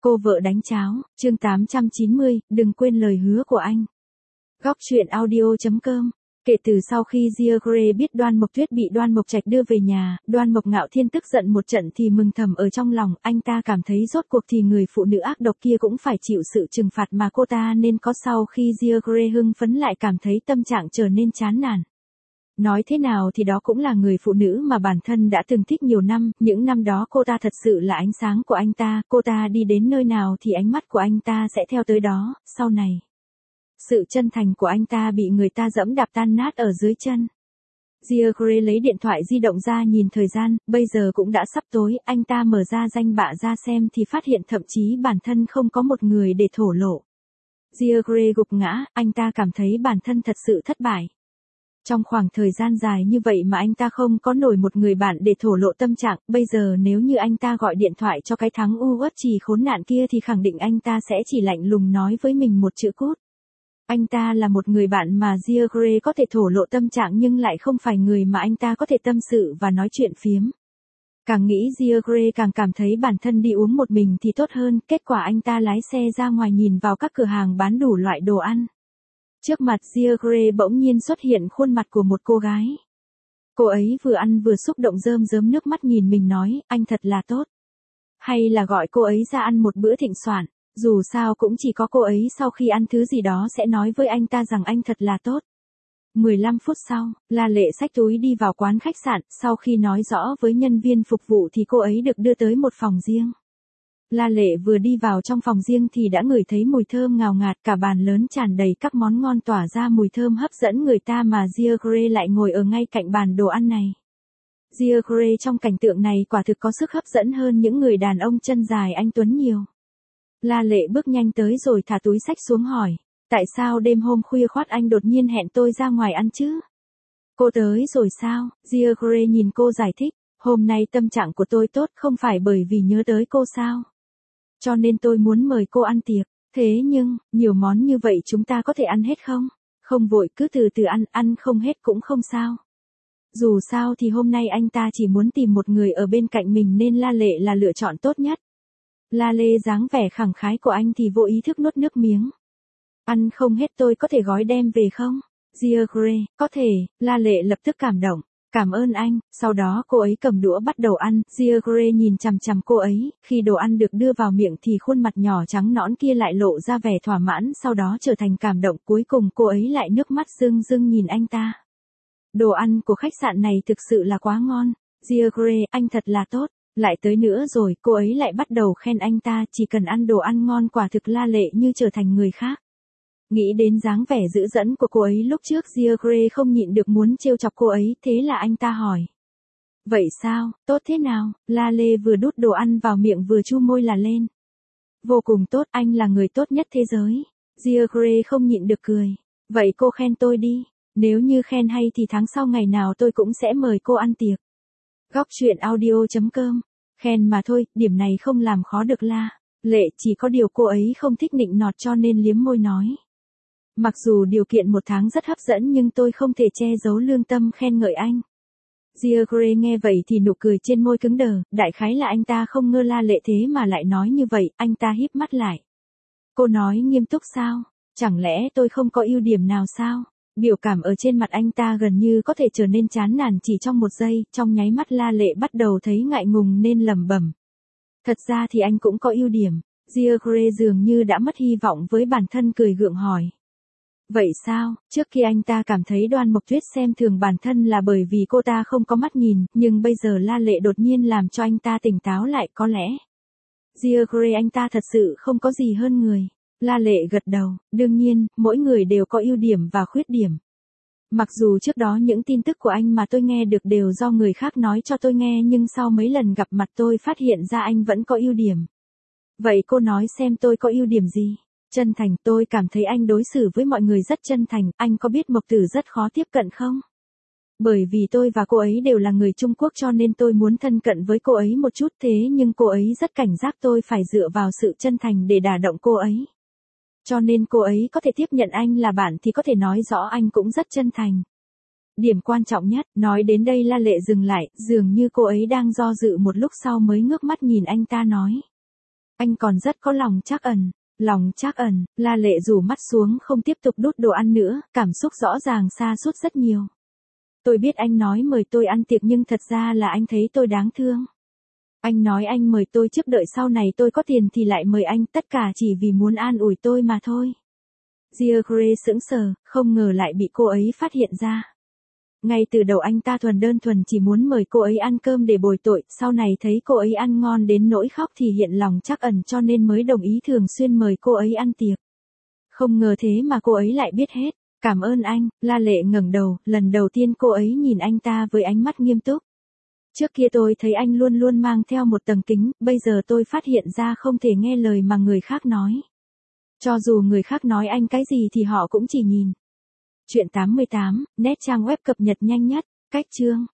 Cô vợ đánh cháo, chương 890, đừng quên lời hứa của anh. Góc truyện audio.com. Kể từ sau khi Diagre biết Đoan Mộc Tuyết bị Đoan Mộc Trạch đưa về nhà, Đoan Mộc Ngạo Thiên tức giận một trận thì mừng thầm ở trong lòng, anh ta cảm thấy rốt cuộc thì người phụ nữ ác độc kia cũng phải chịu sự trừng phạt mà cô ta nên có. Sau khi Diagre hưng phấn lại cảm thấy tâm trạng trở nên chán nản. Nói thế nào thì đó cũng là người phụ nữ mà bản thân đã từng thích nhiều năm, những năm đó cô ta thật sự là ánh sáng của anh ta, cô ta đi đến nơi nào thì ánh mắt của anh ta sẽ theo tới đó, sau này. Sự chân thành của anh ta bị người ta dẫm đạp tan nát ở dưới chân. Diagre lấy điện thoại di động ra nhìn thời gian, bây giờ cũng đã sắp tối, anh ta mở ra danh bạ ra xem thì phát hiện thậm chí bản thân không có một người để thổ lộ. Diagre gục ngã, anh ta cảm thấy bản thân thật sự thất bại. Trong khoảng thời gian dài như vậy mà anh ta không có nổi một người bạn để thổ lộ tâm trạng, bây giờ nếu như anh ta gọi điện thoại cho cái thằng uất trì khốn nạn kia thì khẳng định anh ta sẽ chỉ lạnh lùng nói với mình một chữ cút. Anh ta là một người bạn mà Diagre có thể thổ lộ tâm trạng nhưng lại không phải người mà anh ta có thể tâm sự và nói chuyện phiếm. Càng nghĩ Diagre càng cảm thấy bản thân đi uống một mình thì tốt hơn, kết quả anh ta lái xe ra ngoài nhìn vào các cửa hàng bán đủ loại đồ ăn. Trước mặt Diagre bỗng nhiên xuất hiện khuôn mặt của một cô gái. Cô ấy vừa ăn vừa xúc động rơm rớm nước mắt nhìn mình nói, anh thật là tốt. Hay là gọi cô ấy ra ăn một bữa thịnh soạn, dù sao cũng chỉ có cô ấy sau khi ăn thứ gì đó sẽ nói với anh ta rằng anh thật là tốt. 15 phút sau, La Lệ xách túi đi vào quán khách sạn, sau khi nói rõ với nhân viên phục vụ thì cô ấy được đưa tới một phòng riêng. La Lệ vừa đi vào trong phòng riêng thì đã ngửi thấy mùi thơm ngào ngạt, cả bàn lớn tràn đầy các món ngon tỏa ra mùi thơm hấp dẫn người ta mà Diagre lại ngồi ở ngay cạnh bàn đồ ăn này. Diagre trong cảnh tượng này quả thực có sức hấp dẫn hơn những người đàn ông chân dài anh tuấn nhiều. La Lệ bước nhanh tới rồi thả túi xách xuống hỏi, tại sao đêm hôm khuya khoắt anh đột nhiên hẹn tôi ra ngoài ăn chứ? Cô tới rồi sao? Diagre nhìn cô giải thích, hôm nay tâm trạng của tôi tốt không phải bởi vì nhớ tới cô sao? Cho nên tôi muốn mời cô ăn tiệc, thế nhưng, nhiều món như vậy chúng ta có thể ăn hết không? Không vội, cứ từ từ ăn, ăn không hết cũng không sao. Dù sao thì hôm nay anh ta chỉ muốn tìm một người ở bên cạnh mình nên La Lệ là lựa chọn tốt nhất. La Lê dáng vẻ khẳng khái của anh thì vô ý thức nuốt nước miếng. Ăn không hết tôi có thể gói đem về không? Diagre, có thể, La Lệ lập tức cảm động. Cảm ơn anh, sau đó cô ấy cầm đũa bắt đầu ăn, Diagre nhìn chằm chằm cô ấy, khi đồ ăn được đưa vào miệng thì khuôn mặt nhỏ trắng nõn kia lại lộ ra vẻ thỏa mãn, sau đó trở thành cảm động, cuối cùng cô ấy lại nước mắt rưng rưng nhìn anh ta. Đồ ăn của khách sạn này thực sự là quá ngon, Diagre, anh thật là tốt, lại tới nữa rồi, cô ấy lại bắt đầu khen anh ta, chỉ cần ăn đồ ăn ngon quả thực La Lệ như trở thành người khác. Nghĩ đến dáng vẻ dữ dẫn của cô ấy lúc trước Diagre không nhịn được muốn trêu chọc cô ấy, thế là anh ta hỏi. Vậy sao, tốt thế nào? La Lê vừa đút đồ ăn vào miệng vừa chu môi là lên. Vô cùng tốt, anh là người tốt nhất thế giới. Diagre không nhịn được cười. Vậy cô khen tôi đi, nếu như khen hay thì tháng sau ngày nào tôi cũng sẽ mời cô ăn tiệc. Góc truyện audio.com. Khen mà thôi, điểm này không làm khó được La Lệ, chỉ có điều cô ấy không thích nịnh nọt cho nên liếm môi nói. Mặc dù điều kiện một tháng rất hấp dẫn nhưng tôi không thể che giấu lương tâm khen ngợi anh. Diagre nghe vậy thì nụ cười trên môi cứng đờ, đại khái là anh ta không ngờ La Lệ thế mà lại nói như vậy, anh ta híp mắt lại. Cô nói nghiêm túc sao? Chẳng lẽ tôi không có ưu điểm nào sao? Biểu cảm ở trên mặt anh ta gần như có thể trở nên chán nản chỉ trong một giây, trong nháy mắt La Lệ bắt đầu thấy ngại ngùng nên lẩm bẩm. Thật ra thì anh cũng có ưu điểm. Diagre dường như đã mất hy vọng với bản thân cười gượng hỏi. Vậy sao, trước khi anh ta cảm thấy Đoan Mộc Tuyết xem thường bản thân là bởi vì cô ta không có mắt nhìn, nhưng bây giờ La Lệ đột nhiên làm cho anh ta tỉnh táo lại có lẽ. Diagre anh ta thật sự không có gì hơn người. La Lệ gật đầu, đương nhiên, mỗi người đều có ưu điểm và khuyết điểm. Mặc dù trước đó những tin tức của anh mà tôi nghe được đều do người khác nói cho tôi nghe nhưng sau mấy lần gặp mặt tôi phát hiện ra anh vẫn có ưu điểm. Vậy cô nói xem tôi có ưu điểm gì? Chân thành, tôi cảm thấy anh đối xử với mọi người rất chân thành, anh có biết Mộc Tử rất khó tiếp cận không? Bởi vì tôi và cô ấy đều là người Trung Quốc cho nên tôi muốn thân cận với cô ấy một chút thế nhưng cô ấy rất cảnh giác tôi phải dựa vào sự chân thành để đả động cô ấy. Cho nên cô ấy có thể tiếp nhận anh là bạn thì có thể nói rõ anh cũng rất chân thành. Điểm quan trọng nhất, nói đến đây La Lệ dừng lại, dường như cô ấy đang do dự một lúc sau mới ngước mắt nhìn anh ta nói. Anh còn rất có lòng trắc ẩn. Lòng trắc ẩn, La Lệ rủ mắt xuống không tiếp tục đút đồ ăn nữa, cảm xúc rõ ràng sa sút rất nhiều. Tôi biết anh nói mời tôi ăn tiệc nhưng thật ra là anh thấy tôi đáng thương. Anh nói anh mời tôi trước đợi sau này tôi có tiền thì lại mời anh, tất cả chỉ vì muốn an ủi tôi mà thôi. Gia Gray sững sờ, không ngờ lại bị cô ấy phát hiện ra. Ngay từ đầu anh ta đơn thuần chỉ muốn mời cô ấy ăn cơm để bồi tội, sau này thấy cô ấy ăn ngon đến nỗi khóc thì hiện lòng trắc ẩn cho nên mới đồng ý thường xuyên mời cô ấy ăn tiệc. Không ngờ thế mà cô ấy lại biết hết. Cảm ơn anh, La Lệ ngẩng đầu, lần đầu tiên cô ấy nhìn anh ta với ánh mắt nghiêm túc. Trước kia tôi thấy anh luôn luôn mang theo một tầng kính, bây giờ tôi phát hiện ra không thể nghe lời mà người khác nói. Cho dù người khác nói anh cái gì thì họ cũng chỉ nhìn. Chuyện 88, nét trang web cập nhật nhanh nhất, cách chương.